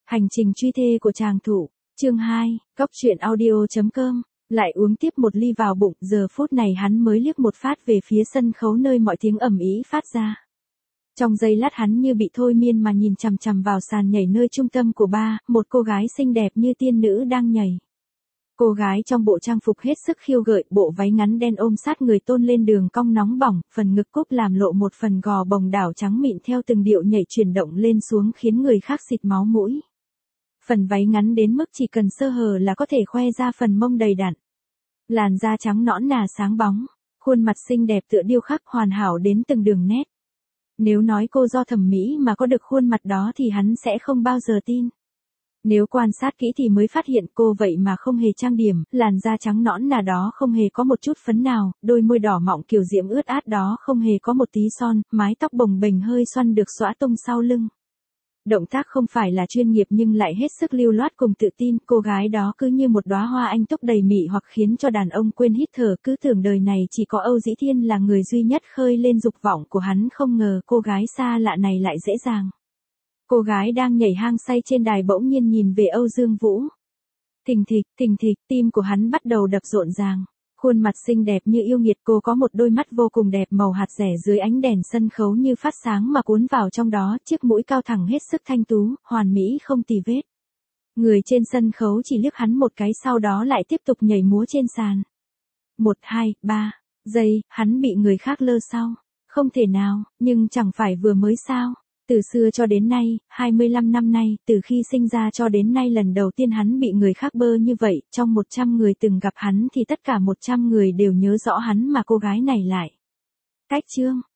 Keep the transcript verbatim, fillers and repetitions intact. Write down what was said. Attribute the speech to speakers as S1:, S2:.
S1: Hành trình truy thê của chàng thủ, chương hai, góc truyện audio.com, lại uống tiếp một ly vào bụng, giờ phút này hắn mới liếc một phát về phía sân khấu nơi mọi tiếng ầm ĩ phát ra. Trong giây lát hắn như bị thôi miên mà nhìn chằm chằm vào sàn nhảy nơi trung tâm của ba, một cô gái xinh đẹp như tiên nữ đang nhảy. Cô gái trong bộ trang phục hết sức khiêu gợi, bộ váy ngắn đen ôm sát người tôn lên đường cong nóng bỏng, phần ngực cúp làm lộ một phần gò bồng đảo trắng mịn theo từng điệu nhảy chuyển động lên xuống khiến người khác xịt máu mũi. Phần váy ngắn đến mức chỉ cần sơ hở là có thể khoe ra phần mông đầy đặn. Làn da trắng nõn nà sáng bóng, khuôn mặt xinh đẹp tựa điêu khắc hoàn hảo đến từng đường nét. Nếu nói cô do thẩm mỹ mà có được khuôn mặt đó thì hắn sẽ không bao giờ tin. Nếu quan sát kỹ thì mới phát hiện cô vậy mà không hề trang điểm, làn da trắng nõn nà đó không hề có một chút phấn nào, đôi môi đỏ mọng kiều diễm ướt át đó không hề có một tí son, mái tóc bồng bềnh hơi xoăn được xõa tung sau lưng. Động tác không phải là chuyên nghiệp nhưng lại hết sức lưu loát cùng tự tin, cô gái đó cứ như một đóa hoa anh túc đầy mị hoặc khiến cho đàn ông quên hít thở, cứ tưởng đời này chỉ có Âu Dĩ Thiên là người duy nhất khơi lên dục vọng của hắn, không ngờ cô gái xa lạ này lại dễ dàng. Cô gái đang nhảy hang say trên đài bỗng nhiên nhìn về Âu Dương Vũ. Thình thịch, thình thịch, tim của hắn bắt đầu đập rộn ràng. Khuôn mặt xinh đẹp như yêu nghiệt, cô có một đôi mắt vô cùng đẹp màu hạt rẻ dưới ánh đèn sân khấu như phát sáng mà cuốn vào trong đó, chiếc mũi cao thẳng hết sức thanh tú, hoàn mỹ không tì vết. Người trên sân khấu chỉ liếc hắn một cái sau đó lại tiếp tục nhảy múa trên sàn. Một, hai, ba, giây, hắn bị người khác lơ sau. Không thể nào, nhưng chẳng phải vừa mới sao. Từ xưa cho đến nay, hai mươi lăm năm nay, từ khi sinh ra cho đến nay lần đầu tiên hắn bị người khác bơ như vậy, trong một trăm người từng gặp hắn thì tất cả một trăm người đều nhớ rõ hắn mà cô gái này lại. Cách chương,